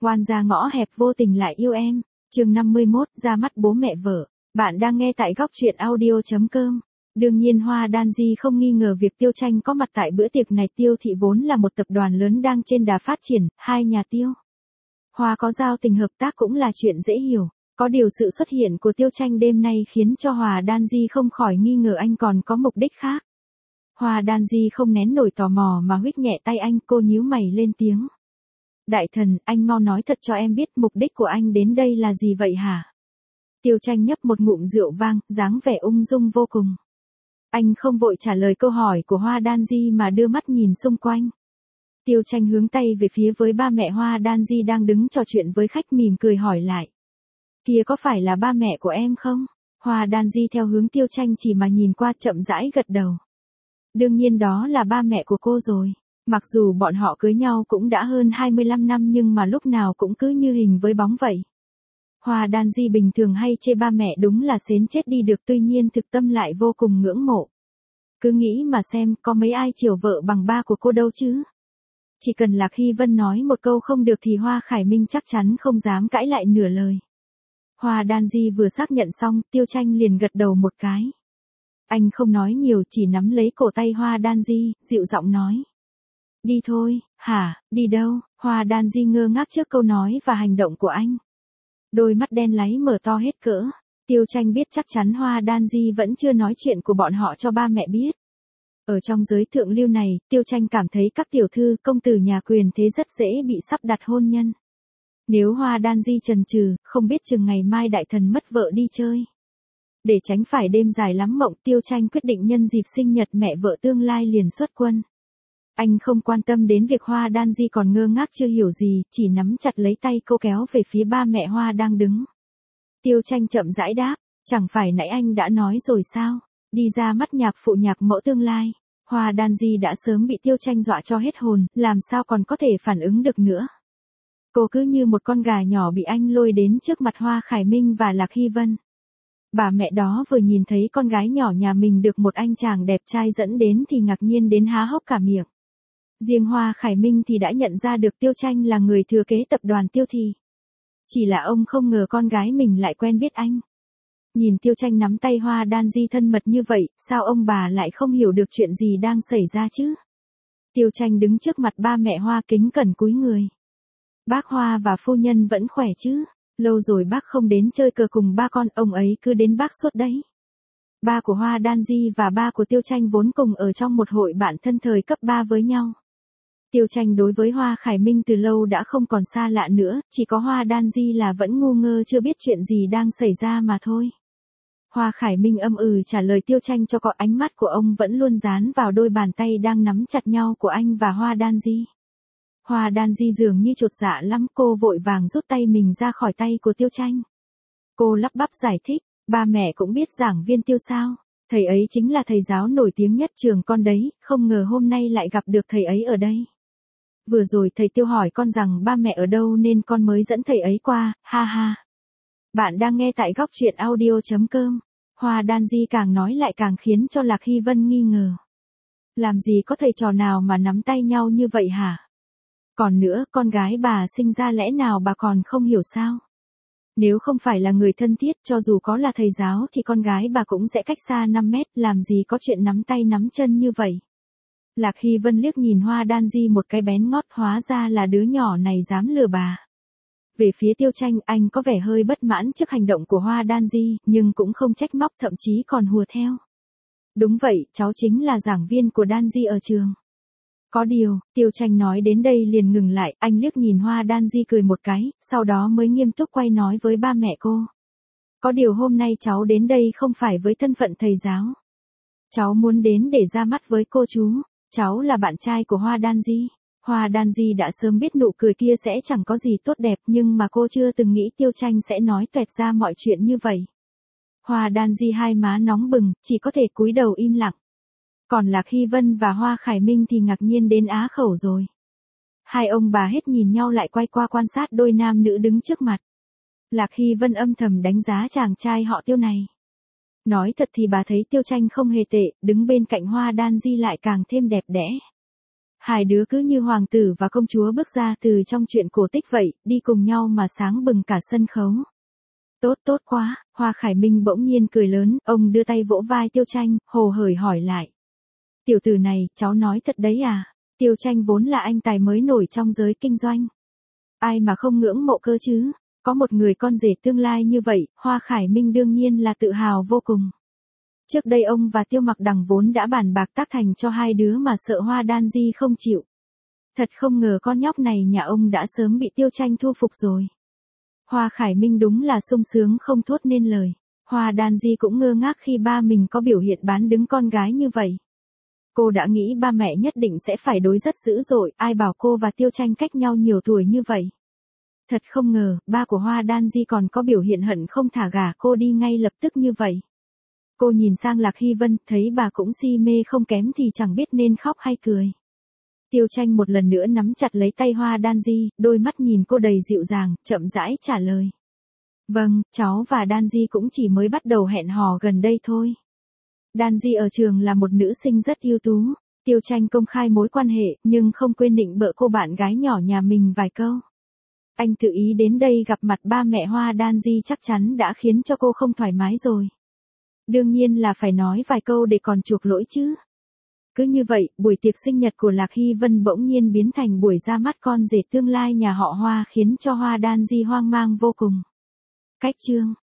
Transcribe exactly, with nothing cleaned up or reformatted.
Oan gia ngõ hẹp vô tình lại yêu em. Chương năm mươi mốt, ra mắt bố mẹ vợ. Bạn đang nghe tại góc truyện audio chấm com. Đương nhiên Hoa Đan Di không nghi ngờ việc Tiêu Tranh có mặt tại bữa tiệc này. Tiêu thị vốn là một tập đoàn lớn đang trên đà phát triển, hai nhà Tiêu Hoa có giao tình hợp tác cũng là chuyện dễ hiểu. Có điều sự xuất hiện của Tiêu Tranh đêm nay khiến cho Hoa Đan Di không khỏi nghi ngờ anh còn có mục đích khác. Hoa Đan Di không nén nổi tò mò mà huých nhẹ tay anh, cô nhíu mày lên tiếng. Đại thần, anh mau nói thật cho em biết mục đích của anh đến đây là gì vậy hả? Tiêu Tranh nhấp một ngụm rượu vang, dáng vẻ ung dung vô cùng. Anh không vội trả lời câu hỏi của Hoa Đan Di mà đưa mắt nhìn xung quanh. Tiêu Tranh hướng tay về phía với ba mẹ Hoa Đan Di đang đứng trò chuyện với khách, mỉm cười hỏi lại. Kia có phải là ba mẹ của em không? Hoa Đan Di theo hướng Tiêu Tranh chỉ mà nhìn qua, chậm rãi gật đầu. Đương nhiên đó là ba mẹ của cô rồi. Mặc dù bọn họ cưới nhau cũng đã hơn hai mươi lăm năm nhưng mà lúc nào cũng cứ như hình với bóng vậy. Hoa Đan Di bình thường hay chê ba mẹ đúng là xến chết đi được, tuy nhiên thực tâm lại vô cùng ngưỡng mộ. Cứ nghĩ mà xem, có mấy ai chiều vợ bằng ba của cô đâu chứ. Chỉ cần Lạc Hy Vân nói một câu không được thì Hoa Khải Minh chắc chắn không dám cãi lại nửa lời. Hoa Đan Di vừa xác nhận xong, Tiêu Tranh liền gật đầu một cái. Anh không nói nhiều, chỉ nắm lấy cổ tay Hoa Đan Di, dịu giọng nói. Đi thôi. Hả, đi đâu? Hoa Đan Di ngơ ngác trước câu nói và hành động của anh. Đôi mắt đen láy mở to hết cỡ. Tiêu Tranh biết chắc chắn Hoa Đan Di vẫn chưa nói chuyện của bọn họ cho ba mẹ biết. Ở trong giới thượng lưu này, Tiêu Tranh cảm thấy các tiểu thư, công tử nhà quyền thế rất dễ bị sắp đặt hôn nhân. Nếu Hoa Đan Di chần chừ, không biết chừng ngày mai đại thần mất vợ đi chơi. Để tránh phải đêm dài lắm mộng, Tiêu Tranh quyết định nhân dịp sinh nhật mẹ vợ tương lai liền xuất quân. Anh không quan tâm đến việc Hoa Đan Di còn ngơ ngác chưa hiểu gì, chỉ nắm chặt lấy tay cô kéo về phía ba mẹ Hoa đang đứng. Tiêu Tranh chậm rãi đáp, chẳng phải nãy anh đã nói rồi sao, đi ra mắt nhạc phụ nhạc mẫu tương lai. Hoa Đan Di đã sớm bị Tiêu Tranh dọa cho hết hồn, làm sao còn có thể phản ứng được nữa. Cô cứ như một con gà nhỏ bị anh lôi đến trước mặt Hoa Khải Minh và Lạc Hy Vân. Bà mẹ đó vừa nhìn thấy con gái nhỏ nhà mình được một anh chàng đẹp trai dẫn đến thì ngạc nhiên đến há hốc cả miệng. Riêng Hoa Khải Minh thì đã nhận ra được Tiêu Tranh là người thừa kế tập đoàn Tiêu thị. Chỉ là ông không ngờ con gái mình lại quen biết anh. Nhìn Tiêu Tranh nắm tay Hoa Đan Di thân mật như vậy, sao ông bà lại không hiểu được chuyện gì đang xảy ra chứ? Tiêu Tranh đứng trước mặt ba mẹ Hoa kính cẩn cúi người. Bác Hoa và phu nhân vẫn khỏe chứ? Lâu rồi bác không đến chơi cờ cùng ba con, ông ấy cứ đến bác suốt đấy. Ba của Hoa Đan Di và ba của Tiêu Tranh vốn cùng ở trong một hội bạn thân thời cấp ba với nhau. Tiêu Tranh đối với Hoa Khải Minh từ lâu đã không còn xa lạ nữa, chỉ có Hoa Đan Di là vẫn ngu ngơ chưa biết chuyện gì đang xảy ra mà thôi. Hoa Khải Minh âm ừ trả lời Tiêu Tranh cho có, ánh mắt của ông vẫn luôn dán vào đôi bàn tay đang nắm chặt nhau của anh và Hoa Đan Di. Hoa Đan Di dường như chột dạ lắm, cô vội vàng rút tay mình ra khỏi tay của Tiêu Tranh. Cô lắp bắp giải thích, ba mẹ cũng biết giảng viên Tiêu sao, thầy ấy chính là thầy giáo nổi tiếng nhất trường con đấy, không ngờ hôm nay lại gặp được thầy ấy ở đây. Vừa rồi thầy Tiêu hỏi con rằng ba mẹ ở đâu nên con mới dẫn thầy ấy qua, ha ha. Bạn đang nghe tại góc truyện audio chấm com. Hoa Đan Di càng nói lại càng khiến cho Lạc Hy Vân nghi ngờ. Làm gì có thầy trò nào mà nắm tay nhau như vậy hả? Còn nữa, con gái bà sinh ra lẽ nào bà còn không hiểu sao? Nếu không phải là người thân thiết, cho dù có là thầy giáo thì con gái bà cũng sẽ cách xa năm mét, làm gì có chuyện nắm tay nắm chân như vậy. Lạc Hy Vân liếc nhìn Hoa Đan Di một cái bén ngót, hóa ra là đứa nhỏ này dám lừa bà. Về phía Tiêu Tranh, anh có vẻ hơi bất mãn trước hành động của Hoa Đan Di, nhưng cũng không trách móc, thậm chí còn hùa theo. Đúng vậy, cháu chính là giảng viên của Đan Di ở trường. Có điều, Tiêu Tranh nói đến đây liền ngừng lại, anh liếc nhìn Hoa Đan Di cười một cái, sau đó mới nghiêm túc quay nói với ba mẹ cô. Có điều hôm nay cháu đến đây không phải với thân phận thầy giáo. Cháu muốn đến để ra mắt với cô chú, cháu là bạn trai của Hoa Đan Di. Hoa Đan Di đã sớm biết nụ cười kia sẽ chẳng có gì tốt đẹp, nhưng mà cô chưa từng nghĩ Tiêu Tranh sẽ nói toẹt ra mọi chuyện như vậy. Hoa Đan Di hai má nóng bừng, chỉ có thể cúi đầu im lặng. Còn Lạc Hy Vân và Hoa Khải Minh thì ngạc nhiên đến á khẩu rồi. Hai ông bà hết nhìn nhau lại quay qua quan sát đôi nam nữ đứng trước mặt. Lạc Hy Vân âm thầm đánh giá chàng trai họ Tiêu này. Nói thật thì bà thấy Tiêu Tranh không hề tệ, đứng bên cạnh Hoa Đan Di lại càng thêm đẹp đẽ. Hai đứa cứ như hoàng tử và công chúa bước ra từ trong truyện cổ tích vậy, đi cùng nhau mà sáng bừng cả sân khấu. Tốt tốt quá, Hoa Khải Minh bỗng nhiên cười lớn, ông đưa tay vỗ vai Tiêu Tranh, hồ hởi hỏi lại. Tiểu tử này, cháu nói thật đấy à? Tiêu Tranh vốn là anh tài mới nổi trong giới kinh doanh. Ai mà không ngưỡng mộ cơ chứ? Có một người con rể tương lai như vậy, Hoa Khải Minh đương nhiên là tự hào vô cùng. Trước đây ông và Tiêu Mặc Đằng vốn đã bàn bạc tác thành cho hai đứa mà sợ Hoa Đan Di không chịu. Thật không ngờ con nhóc này nhà ông đã sớm bị Tiêu Tranh thu phục rồi. Hoa Khải Minh đúng là sung sướng không thốt nên lời. Hoa Đan Di cũng ngơ ngác khi ba mình có biểu hiện bán đứng con gái như vậy. Cô đã nghĩ ba mẹ nhất định sẽ phải đối rất dữ dội, ai bảo cô và Tiêu Tranh cách nhau nhiều tuổi như vậy. Thật không ngờ, ba của Hoa Đan Di còn có biểu hiện hận không thả gả cô đi ngay lập tức như vậy. Cô nhìn sang Lạc Hy Vân, thấy bà cũng si mê không kém thì chẳng biết nên khóc hay cười. Tiêu Tranh một lần nữa nắm chặt lấy tay Hoa Đan Di, đôi mắt nhìn cô đầy dịu dàng, chậm rãi trả lời. Vâng, cháu và Đan Di cũng chỉ mới bắt đầu hẹn hò gần đây thôi. Đan Di ở trường là một nữ sinh rất ưu tú. Tiêu Tranh công khai mối quan hệ, nhưng không quên định bợ cô bạn gái nhỏ nhà mình vài câu. Anh tự ý đến đây gặp mặt ba mẹ Hoa Đan Di chắc chắn đã khiến cho cô không thoải mái rồi. Đương nhiên là phải nói vài câu để còn chuộc lỗi chứ. Cứ như vậy, buổi tiệc sinh nhật của Lạc Hy Vân bỗng nhiên biến thành buổi ra mắt con rể tương lai nhà họ Hoa khiến cho Hoa Đan Di hoang mang vô cùng. Cách chương